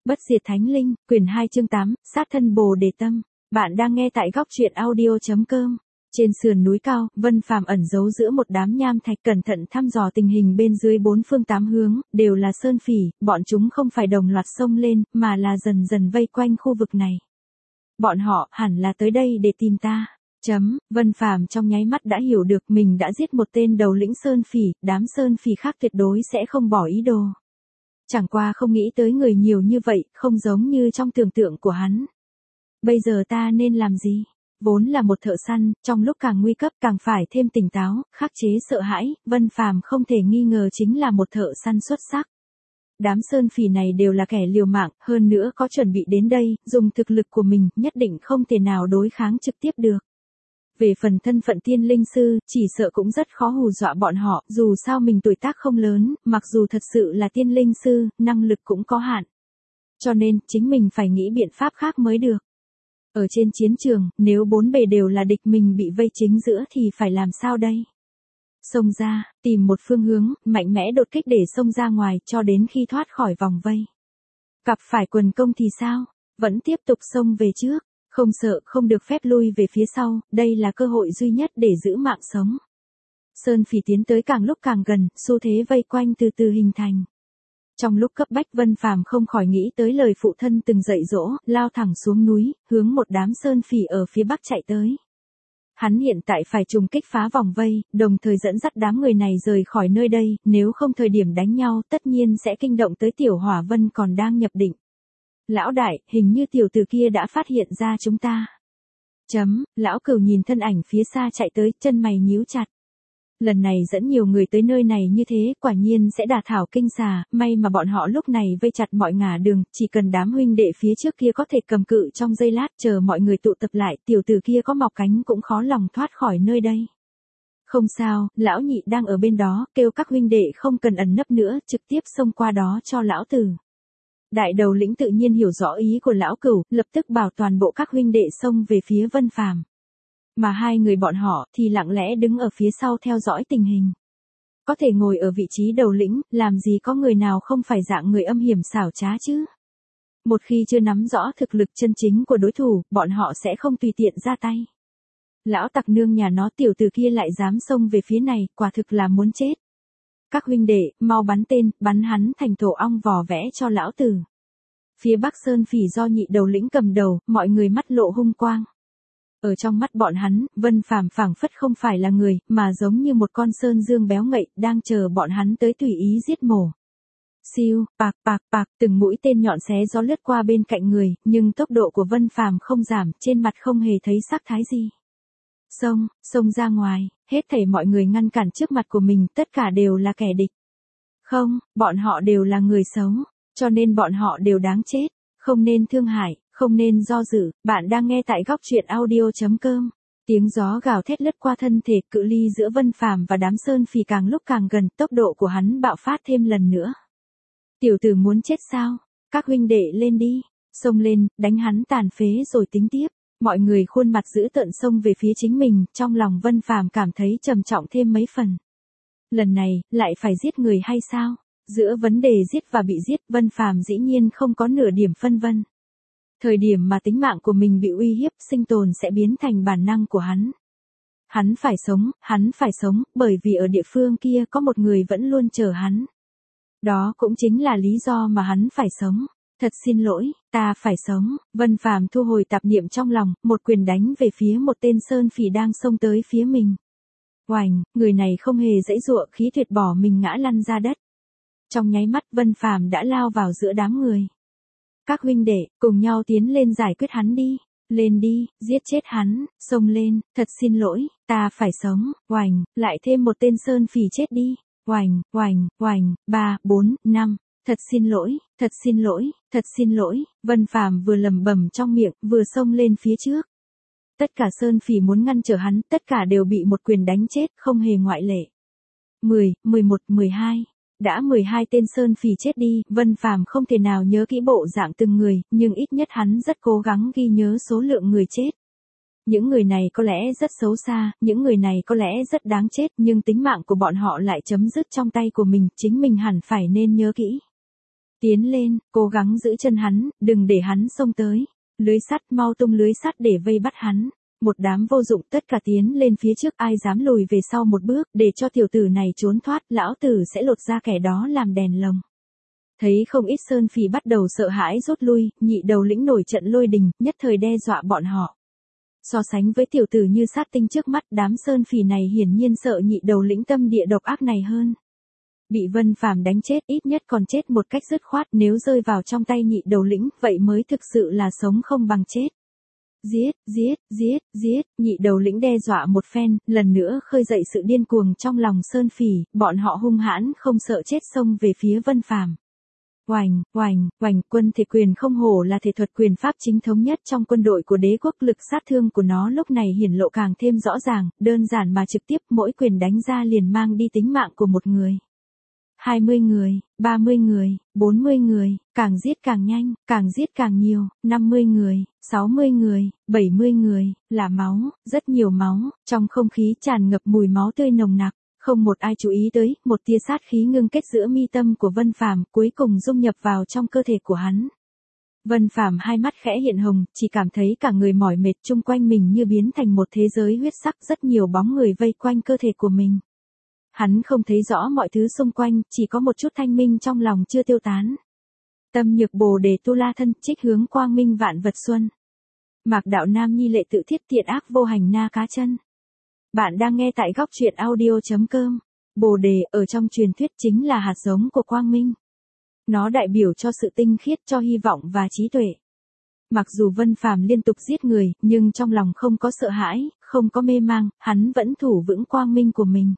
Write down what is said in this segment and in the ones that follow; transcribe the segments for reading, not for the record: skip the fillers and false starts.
Bất diệt thánh linh, quyển 2 chương 8, sát thân Bồ Đề tâm. Bạn đang nghe tại góc truyện audio.com. Trên sườn núi cao, Vân Phàm ẩn giấu giữa một đám nham thạch, cẩn thận thăm dò tình hình bên dưới bốn phương tám hướng, đều là sơn phỉ, bọn chúng không phải đồng loạt xông lên, mà là dần dần vây quanh khu vực này. Bọn họ hẳn là tới đây để tìm ta. Vân Phàm trong nháy mắt đã hiểu được mình đã giết một tên đầu lĩnh sơn phỉ, đám sơn phỉ khác tuyệt đối sẽ không bỏ ý đồ. Chẳng qua không nghĩ tới người nhiều như vậy, không giống như trong tưởng tượng của hắn. Bây giờ ta nên làm gì? Vốn là một thợ săn, trong lúc càng nguy cấp càng phải thêm tỉnh táo, khắc chế sợ hãi, Vân Phàm không thể nghi ngờ chính là một thợ săn xuất sắc. Đám sơn phỉ này đều là kẻ liều mạng, hơn nữa có chuẩn bị đến đây, dùng thực lực của mình, nhất định không thể nào đối kháng trực tiếp được. Về phần thân phận tiên linh sư, chỉ sợ cũng rất khó hù dọa bọn họ, dù sao mình tuổi tác không lớn, mặc dù thật sự là tiên linh sư, năng lực cũng có hạn. Cho nên, chính mình phải nghĩ biện pháp khác mới được. Ở trên chiến trường, nếu bốn bề đều là địch, mình bị vây chính giữa thì phải làm sao đây? Xông ra, tìm một phương hướng, mạnh mẽ đột kích để xông ra ngoài, cho đến khi thoát khỏi vòng vây. Gặp phải quần công thì sao? Vẫn tiếp tục xông về trước. Không sợ, không được phép lui về phía sau, đây là cơ hội duy nhất để giữ mạng sống. Sơn phỉ tiến tới càng lúc càng gần, xu thế vây quanh từ từ hình thành. Trong lúc cấp bách, Vân Phàm không khỏi nghĩ tới lời phụ thân từng dạy dỗ, lao thẳng xuống núi, hướng một đám sơn phỉ ở phía bắc chạy tới. Hắn hiện tại phải trùng kích phá vòng vây, đồng thời dẫn dắt đám người này rời khỏi nơi đây, nếu không thời điểm đánh nhau tất nhiên sẽ kinh động tới Tiểu Hỏa Vân còn đang nhập định. Lão đại, hình như tiểu tử kia đã phát hiện ra chúng ta. Lão Cửu nhìn thân ảnh phía xa chạy tới, chân mày nhíu chặt. Lần này dẫn nhiều người tới nơi này như thế, quả nhiên sẽ đả thảo kinh xà, may mà bọn họ lúc này vây chặt mọi ngả đường, chỉ cần đám huynh đệ phía trước kia có thể cầm cự trong giây lát, chờ mọi người tụ tập lại, tiểu tử kia có mọc cánh cũng khó lòng thoát khỏi nơi đây. Không sao, lão nhị đang ở bên đó, kêu các huynh đệ không cần ẩn nấp nữa, trực tiếp xông qua đó cho lão tử. Đại đầu lĩnh tự nhiên hiểu rõ ý của lão Cửu, lập tức bảo toàn bộ các huynh đệ xông về phía Vân Phàm. Mà hai người bọn họ thì lặng lẽ đứng ở phía sau theo dõi tình hình. Có thể ngồi ở vị trí đầu lĩnh, làm gì có người nào không phải dạng người âm hiểm xảo trá chứ? Một khi chưa nắm rõ thực lực chân chính của đối thủ, bọn họ sẽ không tùy tiện ra tay. Lão tặc nương nhà nó, tiểu tử kia lại dám xông về phía này, quả thực là muốn chết. Các huynh đệ, mau bắn tên, bắn hắn thành tổ ong vò vẽ cho lão tử. Phía Bắc Sơn phỉ do nhị đầu lĩnh cầm đầu, mọi người mắt lộ hung quang. Ở trong mắt bọn hắn, Vân Phàm phảng phất không phải là người, mà giống như một con sơn dương béo ngậy, đang chờ bọn hắn tới tùy ý giết mổ. Siêu, bạc, từng mũi tên nhọn xé gió lướt qua bên cạnh người, nhưng tốc độ của Vân Phàm không giảm, trên mặt không hề thấy sắc thái gì. Xông ra ngoài, hết thảy mọi người ngăn cản trước mặt của mình, tất cả đều là kẻ địch. Không, bọn họ đều là người xấu, cho nên bọn họ đều đáng chết, không nên thương hại, không nên do dự. Bạn đang nghe tại góc truyện audio.com. Tiếng gió gào thét lướt qua thân thể, cự ly giữa Vân Phàm và đám sơn phỉ càng lúc càng gần, tốc độ của hắn bạo phát thêm lần nữa. Tiểu tử muốn chết sao? Các huynh đệ lên đi, xông lên, đánh hắn tàn phế rồi tính tiếp. Mọi người khuôn mặt dữ tợn xông về phía chính mình, trong lòng Vân Phàm cảm thấy trầm trọng thêm mấy phần. Lần này, lại phải giết người hay sao? Giữa vấn đề giết và bị giết, Vân Phàm dĩ nhiên không có nửa điểm phân vân. Thời điểm mà tính mạng của mình bị uy hiếp, sinh tồn sẽ biến thành bản năng của hắn. Hắn phải sống, bởi vì ở địa phương kia có một người vẫn luôn chờ hắn. Đó cũng chính là lý do mà hắn phải sống. Thật xin lỗi, ta phải sống. Vân Phàm thu hồi tạp niệm trong lòng, một quyền đánh về phía một tên sơn phỉ đang xông tới phía mình. Oành, người này không hề giãy giụa, khí tuyệt bỏ mình ngã lăn ra đất. Trong nháy mắt Vân Phàm đã lao vào giữa đám người. Các huynh đệ, cùng nhau tiến lên giải quyết hắn đi. Lên đi, giết chết hắn, xông lên, thật xin lỗi, ta phải sống. Oành, lại thêm một tên sơn phỉ chết đi. Oành, 3, 4, 5. Thật xin lỗi, Vân Phàm vừa lẩm bẩm trong miệng, vừa xông lên phía trước. Tất cả sơn phỉ muốn ngăn trở hắn, tất cả đều bị một quyền đánh chết, không hề ngoại lệ. 10, 11, 12. Đã 12 tên sơn phỉ chết đi, Vân Phàm không thể nào nhớ kỹ bộ dạng từng người, nhưng ít nhất hắn rất cố gắng ghi nhớ số lượng người chết. Những người này có lẽ rất xấu xa, những người này có lẽ rất đáng chết, nhưng tính mạng của bọn họ lại chấm dứt trong tay của mình, chính mình hẳn phải nên nhớ kỹ. Tiến lên, cố gắng giữ chân hắn, đừng để hắn xông tới. Lưới sắt, mau tung lưới sắt để vây bắt hắn. Một đám vô dụng tất cả tiến lên phía trước, ai dám lùi về sau một bước, để cho tiểu tử này trốn thoát, lão tử sẽ lột ra kẻ đó làm đèn lồng. Thấy không ít sơn phỉ bắt đầu sợ hãi rút lui, nhị đầu lĩnh nổi trận lôi đình, nhất thời đe dọa bọn họ. So sánh với tiểu tử như sát tinh trước mắt, đám sơn phỉ này hiển nhiên sợ nhị đầu lĩnh tâm địa độc ác này hơn. Bị Vân Phàm đánh chết, ít nhất còn chết một cách dứt khoát, nếu rơi vào trong tay nhị đầu lĩnh, vậy mới thực sự là sống không bằng chết. Giết, giết, giết, giết, nhị đầu lĩnh đe dọa một phen, lần nữa khơi dậy sự điên cuồng trong lòng sơn phỉ, bọn họ hung hãn không sợ chết xông về phía Vân Phàm. Oành, oành, oành, quân thể quyền không hổ là thể thuật quyền pháp chính thống nhất trong quân đội của đế quốc, lực sát thương của nó lúc này hiển lộ càng thêm rõ ràng, đơn giản mà trực tiếp, mỗi quyền đánh ra liền mang đi tính mạng của một người. 20 người, 30 người, 40 người, càng giết càng nhanh, càng giết càng nhiều, 50 người, 60 người, 70 người, là máu, rất nhiều máu, trong không khí tràn ngập mùi máu tươi nồng nặc, không một ai chú ý tới, một tia sát khí ngưng kết giữa mi tâm của Vân Phàm, cuối cùng dung nhập vào trong cơ thể của hắn. Vân Phàm hai mắt khẽ hiện hồng, chỉ cảm thấy cả người mỏi mệt, chung quanh mình như biến thành một thế giới huyết sắc, rất nhiều bóng người vây quanh cơ thể của mình. Hắn không thấy rõ mọi thứ xung quanh, chỉ có một chút thanh minh trong lòng chưa tiêu tán. Tâm nhược Bồ Đề Tu La Thân, trích hướng quang minh vạn vật xuân. Mạc Đạo Nam Nhi lệ tự thiết, tiện ác vô hành na cá chân. Bạn đang nghe tại góc truyện audio.com. Bồ Đề ở trong truyền thuyết chính là hạt giống của quang minh. Nó đại biểu cho sự tinh khiết, cho hy vọng và trí tuệ. Mặc dù Vân Phàm liên tục giết người, nhưng trong lòng không có sợ hãi, không có mê mang, hắn vẫn thủ vững quang minh của mình.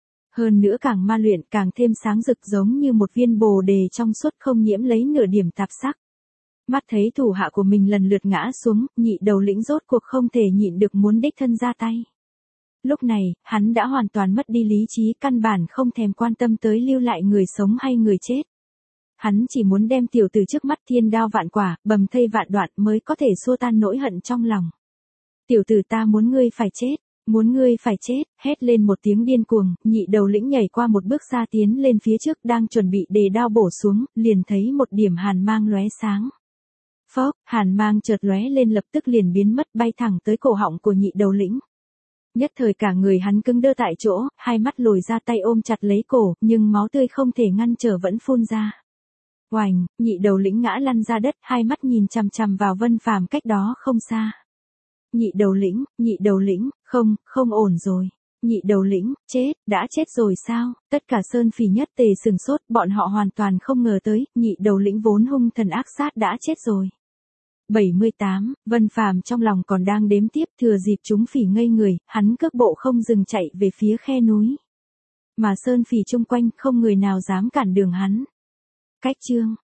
Hơn nữa càng ma luyện càng thêm sáng rực, giống như một viên bồ đề trong suốt không nhiễm lấy nửa điểm tạp sắc. Mắt thấy thủ hạ của mình lần lượt ngã xuống, nhị đầu lĩnh rốt cuộc không thể nhịn được muốn đích thân ra tay. Lúc này, hắn đã hoàn toàn mất đi lý trí, căn bản không thèm quan tâm tới lưu lại người sống hay người chết. Hắn chỉ muốn đem tiểu tử trước mắt thiên đao vạn quả, bầm thây vạn đoạn mới có thể xua tan nỗi hận trong lòng. Tiểu tử, ta muốn ngươi phải chết. Muốn ngươi phải chết, hét lên một tiếng điên cuồng, nhị đầu lĩnh nhảy qua một bước xa tiến lên phía trước, đang chuẩn bị đề đao bổ xuống, liền thấy một điểm hàn mang lóe sáng. Phốc, hàn mang chợt lóe lên lập tức liền biến mất, bay thẳng tới cổ họng của nhị đầu lĩnh. Nhất thời cả người hắn cứng đơ tại chỗ, hai mắt lồi ra, tay ôm chặt lấy cổ, nhưng máu tươi không thể ngăn trở vẫn phun ra. Oành, nhị đầu lĩnh ngã lăn ra đất, hai mắt nhìn chằm chằm vào Vân Phàm cách đó không xa. Nhị đầu lĩnh, không ổn rồi. Nhị đầu lĩnh, đã chết rồi sao? Tất cả sơn phỉ nhất tề sừng sốt, bọn họ hoàn toàn không ngờ tới, nhị đầu lĩnh vốn hung thần ác sát đã chết rồi. 78, Vân Phàm trong lòng còn đang đếm tiếp, thừa dịp chúng phỉ ngây người, hắn cước bộ không dừng chạy về phía khe núi. Mà sơn phỉ chung quanh không người nào dám cản đường hắn. Cách chương